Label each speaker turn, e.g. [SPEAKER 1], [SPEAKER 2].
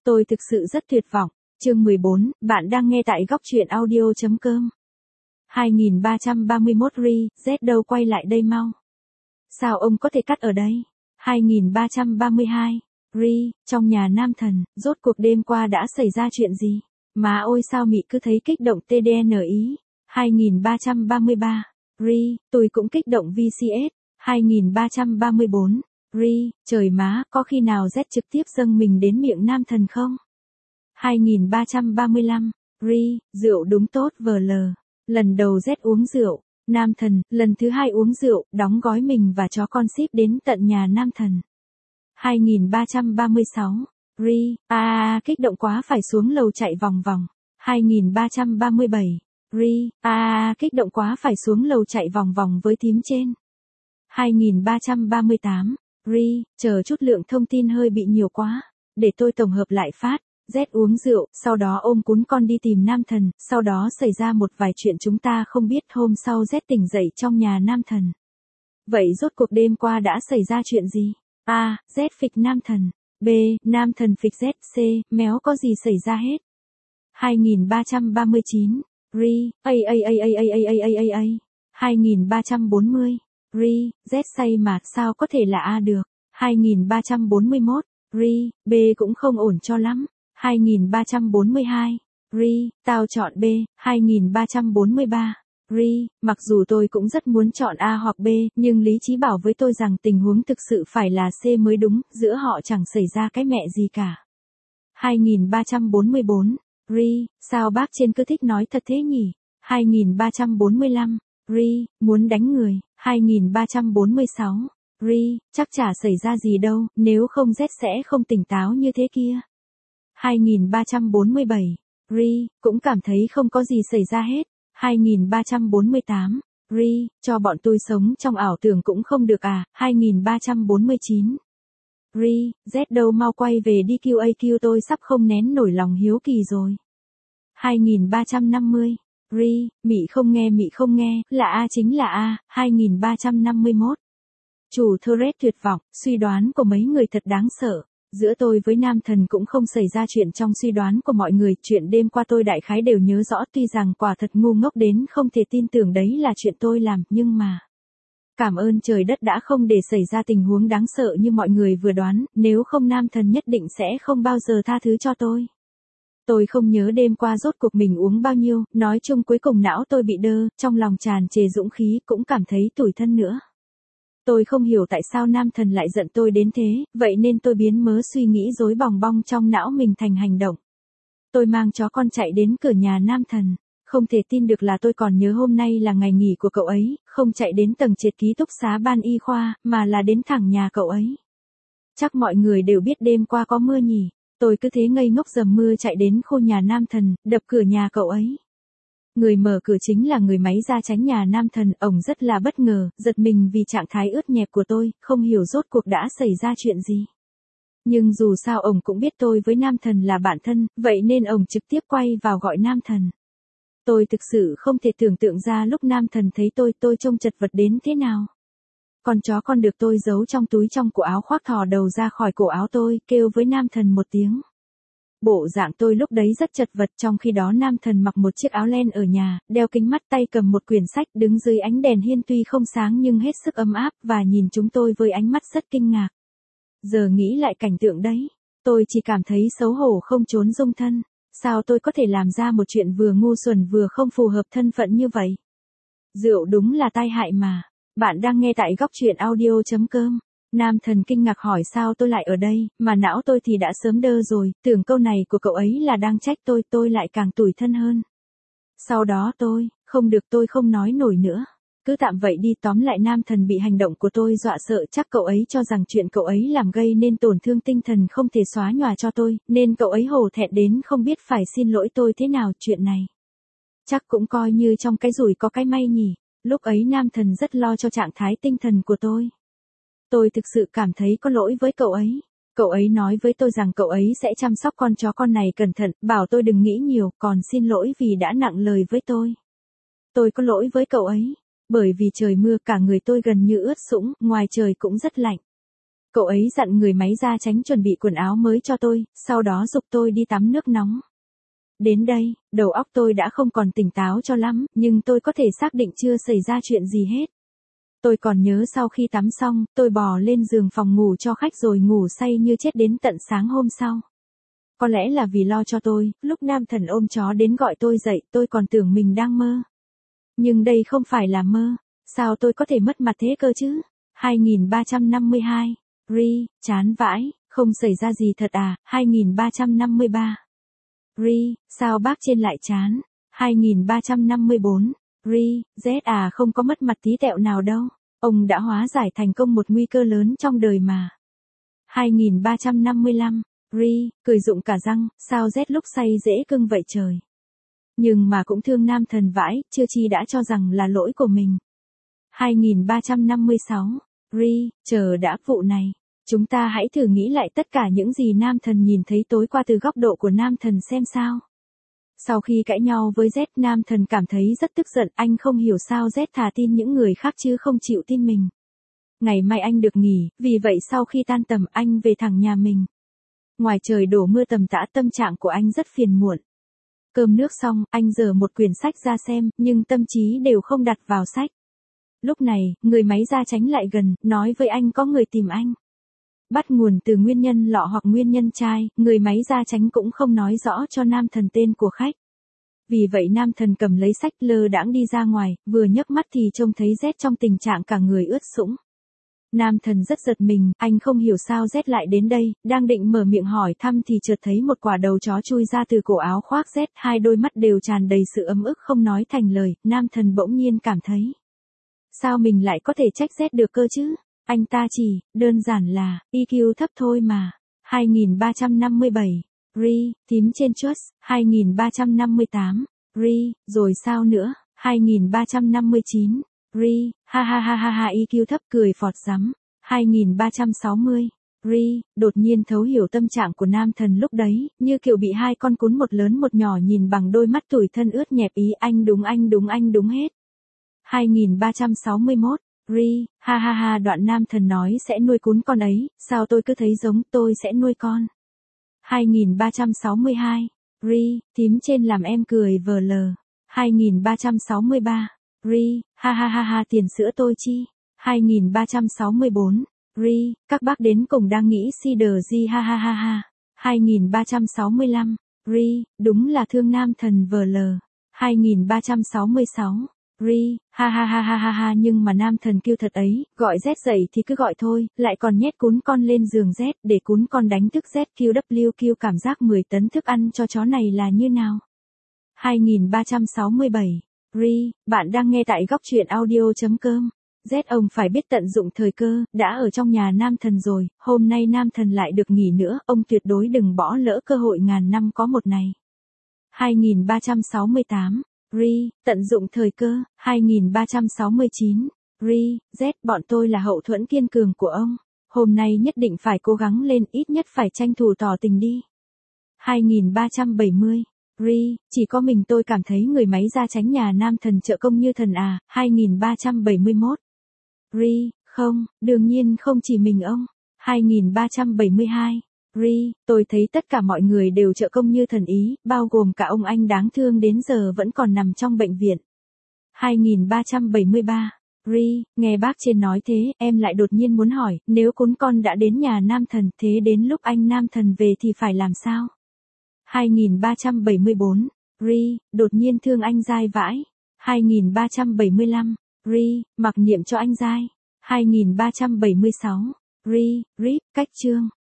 [SPEAKER 1] Tôi thực sự rất tuyệt vọng. Chương 14, bạn đang nghe tại góc truyện audio.com. 2331 Z đâu quay lại đây mau. Sao ông có thể cắt ở đây? 2332 trong nhà nam thần, rốt cuộc đêm qua đã xảy ra chuyện gì? Má ôi sao mị cứ thấy kích động TDNI. 2333 tôi cũng kích động VCS. 2334 trời má, có khi nào Z trực tiếp dâng mình đến miệng nam thần không? 2335 rượu đúng tốt VL. Lần đầu Z uống rượu, nam thần, lần thứ hai uống rượu, đóng gói mình và chó con ship đến tận nhà nam thần. 2336 kích động quá phải xuống lầu chạy vòng vòng. 2337 kích động quá phải xuống lầu chạy vòng vòng với thím trên. 2338 chờ chút lượng thông tin hơi bị nhiều quá, để tôi tổng hợp lại phát. Z uống rượu, sau đó ôm cún con đi tìm nam thần, sau đó xảy ra một vài chuyện chúng ta không biết. Hôm sau Z tỉnh dậy trong nhà nam thần. Vậy rốt cuộc đêm qua đã xảy ra chuyện gì? A. Z phịch nam thần. B. Nam thần phịch Z. C. Méo có gì xảy ra hết. 2339 a. 2340 Z say mà sao có thể là A được. 2341 B cũng không ổn cho lắm. 2342 tao chọn B. 2343 mặc dù tôi cũng rất muốn chọn A hoặc B, nhưng lý trí bảo với tôi rằng tình huống thực sự phải là C mới đúng, giữa họ chẳng xảy ra cái mẹ gì cả. 2344 sao bác trên cứ thích nói thật thế nhỉ? 2345 muốn đánh người. 2346 chắc chả xảy ra gì đâu, nếu không Z sẽ không tỉnh táo như thế kia. 2347 cũng cảm thấy không có gì xảy ra hết. 2348 cho bọn tôi sống trong ảo tưởng cũng không được à. 2349 Z đâu mau quay về đi QAQ, tôi sắp không nén nổi lòng hiếu kỳ rồi. 2350 mị không nghe, là A chính là A. 2351 chủ thread tuyệt vọng, suy đoán của mấy người thật đáng sợ. Giữa tôi với nam thần cũng không xảy ra chuyện trong suy đoán của mọi người, chuyện đêm qua tôi đại khái đều nhớ rõ, tuy rằng quả thật ngu ngốc đến không thể tin tưởng đấy là chuyện tôi làm, nhưng mà cảm ơn trời đất đã không để xảy ra tình huống đáng sợ như mọi người vừa đoán, nếu không nam thần nhất định sẽ không bao giờ tha thứ cho tôi. Tôi không nhớ đêm qua rốt cuộc mình uống bao nhiêu, nói chung cuối cùng não tôi bị đơ, trong lòng tràn trề dũng khí, cũng cảm thấy tủi thân nữa. Tôi không hiểu tại sao nam thần lại giận tôi đến thế, vậy nên tôi biến mớ suy nghĩ rối bòng bong trong não mình thành hành động. Tôi mang chó con chạy đến cửa nhà nam thần. Không thể tin được là tôi còn nhớ hôm nay là ngày nghỉ của cậu ấy, không chạy đến tầng trệt ký túc xá ban y khoa, mà là đến thẳng nhà cậu ấy. Chắc mọi người đều biết đêm qua có mưa nhỉ. Tôi cứ thế ngây ngốc dầm mưa chạy đến khu nhà nam thần, đập cửa nhà cậu ấy. Người mở cửa chính là người máy ra tránh nhà nam thần, ổng rất là bất ngờ, giật mình vì trạng thái ướt nhẹp của tôi, không hiểu rốt cuộc đã xảy ra chuyện gì. Nhưng dù sao ổng cũng biết tôi với nam thần là bạn thân, vậy nên ổng trực tiếp quay vào gọi nam thần. Tôi thực sự không thể tưởng tượng ra lúc nam thần thấy tôi trông chật vật đến thế nào. Con chó con được tôi giấu trong túi trong cổ áo khoác thò đầu ra khỏi cổ áo tôi, kêu với nam thần một tiếng. Bộ dạng tôi lúc đấy rất chật vật, trong khi đó nam thần mặc một chiếc áo len ở nhà, đeo kính mắt, tay cầm một quyển sách, đứng dưới ánh đèn hiên tuy không sáng nhưng hết sức ấm áp, và nhìn chúng tôi với ánh mắt rất kinh ngạc. Giờ nghĩ lại cảnh tượng đấy, tôi chỉ cảm thấy xấu hổ không trốn dung thân. Sao tôi có thể làm ra một chuyện vừa ngu xuẩn vừa không phù hợp thân phận như vậy? Rượu đúng là tai hại mà. Bạn đang nghe tại góc truyện audio.com. Nam thần kinh ngạc hỏi sao tôi lại ở đây, mà não tôi thì đã sớm đơ rồi, tưởng câu này của cậu ấy là đang trách tôi lại càng tủi thân hơn. Sau đó tôi không nói nổi nữa. Cứ tạm vậy đi, tóm lại nam thần bị hành động của tôi dọa sợ, chắc cậu ấy cho rằng chuyện cậu ấy làm gây nên tổn thương tinh thần không thể xóa nhòa cho tôi, nên cậu ấy hổ thẹn đến không biết phải xin lỗi tôi thế nào. Chuyện này chắc cũng coi như trong cái rủi có cái may nhỉ. Lúc ấy nam thần rất lo cho trạng thái tinh thần của tôi. Tôi thực sự cảm thấy có lỗi với cậu ấy. Cậu ấy nói với tôi rằng cậu ấy sẽ chăm sóc con chó con này cẩn thận, bảo tôi đừng nghĩ nhiều, còn xin lỗi vì đã nặng lời với tôi. Tôi có lỗi với cậu ấy. Bởi vì trời mưa cả người tôi gần như ướt sũng, ngoài trời cũng rất lạnh. Cậu ấy dặn người máy gia tránh chuẩn bị quần áo mới cho tôi, sau đó giục tôi đi tắm nước nóng. Đến đây, đầu óc tôi đã không còn tỉnh táo cho lắm, nhưng tôi có thể xác định chưa xảy ra chuyện gì hết. Tôi còn nhớ sau khi tắm xong, tôi bò lên giường phòng ngủ cho khách rồi ngủ say như chết đến tận sáng hôm sau. Có lẽ là vì lo cho tôi, lúc nam thần ôm chó đến gọi tôi dậy, tôi còn tưởng mình đang mơ. Nhưng đây không phải là mơ. Sao tôi có thể mất mặt thế cơ chứ? 2352. Chán vãi, không xảy ra gì thật à? 2353. Sao bác trên lại chán? 2354. Z à, không có mất mặt tí tẹo nào đâu. Ông đã hóa giải thành công một nguy cơ lớn trong đời mà. 2355. Cười rụng cả răng, sao Z lúc say dễ cưng vậy trời. Nhưng mà cũng thương nam thần vãi, chưa chi đã cho rằng là lỗi của mình. 2356. Chờ đã, vụ này. Chúng ta hãy thử nghĩ lại tất cả những gì nam thần nhìn thấy tối qua từ góc độ của nam thần xem sao. Sau khi cãi nhau với Z, nam thần cảm thấy rất tức giận, anh không hiểu sao Z thà tin những người khác chứ không chịu tin mình. Ngày mai anh được nghỉ, vì vậy sau khi tan tầm anh về thẳng nhà mình. Ngoài trời đổ mưa tầm tã, tâm trạng của anh rất phiền muộn. Cơm nước xong, anh giở một quyển sách ra xem, nhưng tâm trí đều không đặt vào sách. Lúc này, người máy gia tránh lại gần, nói với anh có người tìm anh. Bắt nguồn từ nguyên nhân lọ hoặc nguyên nhân chai, người máy gia tránh cũng không nói rõ cho nam thần tên của khách. Vì vậy nam thần cầm lấy sách lơ đãng đi ra ngoài, vừa nhấc mắt thì trông thấy Z trong tình trạng cả người ướt sũng. Nam thần rất giật mình, anh không hiểu sao Z lại đến đây, đang định mở miệng hỏi thăm thì chợt thấy một quả đầu chó chui ra từ cổ áo khoác Z, hai đôi mắt đều tràn đầy sự ấm ức không nói thành lời, nam thần bỗng nhiên cảm thấy. Sao mình lại có thể trách Z được cơ chứ? Anh ta chỉ, đơn giản là, EQ thấp thôi mà. 2357. Tím trên Trust. 2358. Rồi sao nữa? 2359. Ha ha ha ha ha, EQ thấp cười phọt rắm. 2360. Đột nhiên thấu hiểu tâm trạng của nam thần lúc đấy, như kiểu bị hai con cún một lớn một nhỏ nhìn bằng đôi mắt tủi thân ướt nhẹp ý, anh đúng hết. 2361. Ha ha ha, đoạn nam thần nói sẽ nuôi cún con ấy, sao tôi cứ thấy giống tôi sẽ nuôi con. 2362. Tím trên làm em cười vờ lờ. 2363. Ha ha ha ha, tiền sữa tôi chi. 2364. Các bác đến cùng đang nghĩ cider gì ha ha ha ha. 2365. Đúng là thương nam thần vờ lờ. 2366. Ha ha ha ha ha ha, nhưng mà nam thần kêu thật ấy, gọi Z dậy thì cứ gọi thôi, lại còn nhét cún con lên giường Z, để cún con đánh thức ZQW, cảm giác 10 tấn thức ăn cho chó này là như nào. 2367. Bạn đang nghe tại góc truyện audio.com. Z ông phải biết tận dụng thời cơ, đã ở trong nhà nam thần rồi, hôm nay nam thần lại được nghỉ nữa, ông tuyệt đối đừng bỏ lỡ cơ hội ngàn năm có một này. 2368. Tận dụng thời cơ. 2369. Z, bọn tôi là hậu thuẫn kiên cường của ông. Hôm nay nhất định phải cố gắng lên, ít nhất phải tranh thủ tỏ tình đi. 2370. Chỉ có mình tôi cảm thấy người máy gia tránh nhà nam thần trợ công như thần à. 2371. Không, đương nhiên không chỉ mình ông. 2372. Tôi thấy tất cả mọi người đều trợ công như thần ý, bao gồm cả ông anh đáng thương đến giờ vẫn còn nằm trong bệnh viện. 2373. Nghe bác trên nói thế, em lại đột nhiên muốn hỏi, nếu cún con đã đến nhà nam thần, thế đến lúc anh nam thần về thì phải làm sao? 2374. Đột nhiên thương anh dai vãi. 2375. Mặc niệm cho anh dai. 2376. Cách chương.